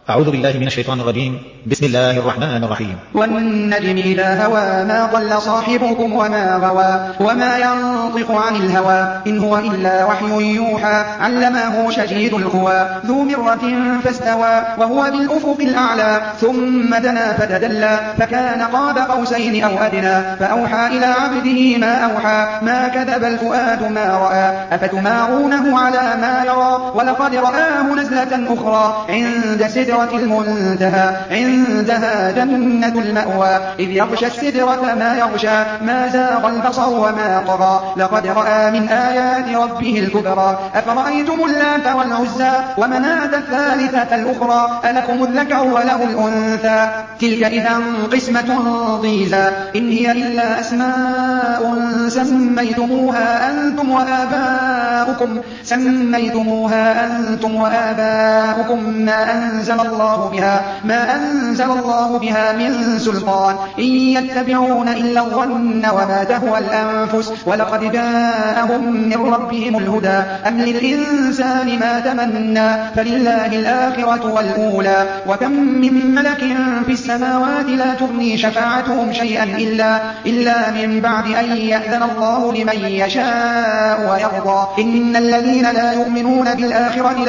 أعوذ بالله من الشيطان الرجيم. بسم الله الرحمن الرحيم. والنجم إذا هوى ما ضل صاحبكم وما غوى وما ينطق عن الهوى إن هو إلا وحي يوحى علمه شديد القوى ذو مرة فاستوى وهو بالأفق الأعلى ثم دنا فتدلى فكان قاب قوسين أو أدنى فأوحى إلى عبده ما أوحى ما كذب الفؤاد ما رأى أفتمارونه على ما يرى ولقد رآه نزلة أخرى عند سدرة المنتهى عندها جنة المأوى إذ يغشى السدرة ما يغشى ما زاغ البصر وما طغى لقد رأى من آيات ربه الكبرى أفرأيتم اللات والعزى ومناة الثالثة الأخرى ألكم الذكر وله الأنثى تلك إذا قسمة ضيزى إن هي إلا أسماء سميتموها أنتم وآباؤكم ما أنزل الله بها من سلطان إن يتبعون إلا الظن وما تهوى الأنفس ولقد جاءهم من ربهم الهدى أم للإنسان ما تمنى فلله الآخرة والأولى وكم من ملك في السماوات لا تغني شفاعتهم شيئا إلا من بعد أن يأذن الله لمن يشاء ويرضى إن الذين لا يؤمنون بالآخرة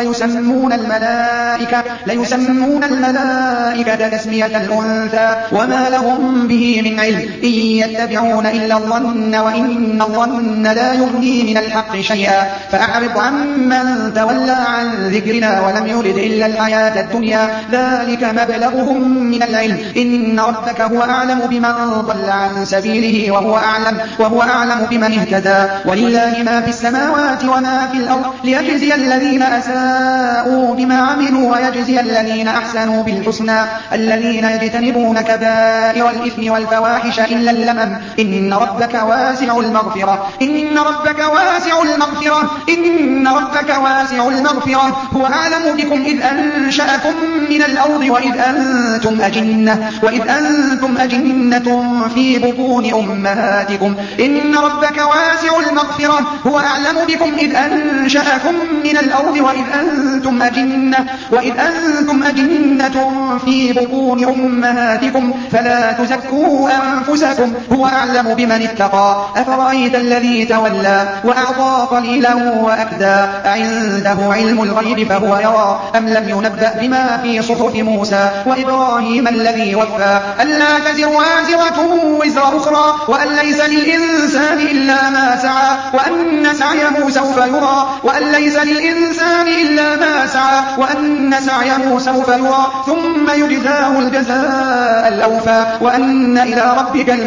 ليسمون الملائكة تسمية الأنثى وما لهم به من علم إن يتبعون إلا الظن وإن الظن لا يغني من الحق شيئا فأعرض عمن تولى عن ذكرنا ولم يرد إلا الحياة الدنيا ذلك مبلغهم من العلم إن ربك هو أعلم بمن ضل عن سبيله وهو أعلم بمن اهتدى ولله ما في السماوات وما في الأرض ليجزي الذين أساءوا بما عملوا ويجزي الذين أحسنوا بالحسنى الذين يجتنبون كبائر الإثم والفواحش إلا اللمم إن ربك واسع المغفرة هو أعلم بكم إذ أنشأكم من الأرض وإذ أنتم أجنة في بطون أمهاتكم إن ربك واسع المغفرة هو أعلم بكم إذ أنشأكم من الأرض وإذ أنتم أجنة في بطون أمهاتكم فلا تزكوا أنفسكم هو أعلم بمن اتقى أفرأيت الذي تولى وأعطى قليلا وأكدى أعنده علم الغيب فهو يرى أم لم ينبأ بما في صحف موسى وإبراهيم الذي وفى ألا تزر وازرة وزر أخرى وأن ليس للإنسان إلا ما سعى وأن سعيه سوف يرى ثم يجزاه الجزاء الأوفى وأن إلى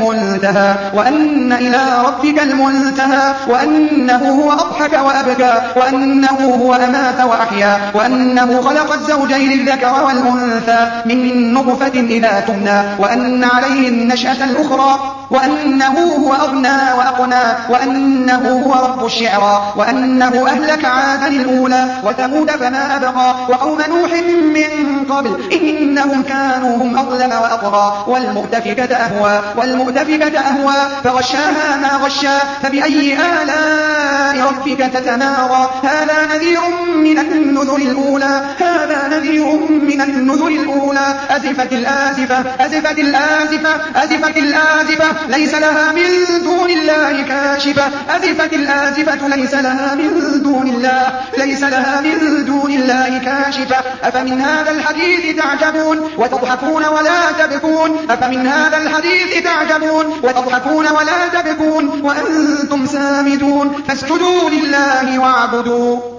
ربك المنتهى وأنه هو أضحك وأبكى وأنه هو أمات وأحيا وأنه خلق الزوجين الذكر والأنثى من نطفة إذا تمنى وأن عليه النشأة الأخرى وأنه هو أغنى وأقنى وأنه هو رب الشعرى وأنه أهلك عادا الأولى وثمود فما أبقى وقوم نوح من قبل إنهم كانوا هم أظلم وأطغى والمؤتفكة أهوى فغشاها ما غشا فبأي آلاء ربك تتمارى هذا نذير من النذر الأولى أزفت الآزفة ليس لها من دون الله كاشفة أزفت الآزفة ليس لها من دون الله كاشفة أفمن هذا الحديث تعجبون وتضحكون ولا تبكون وأنتم سامدون فاسجدوا لله واعبدوا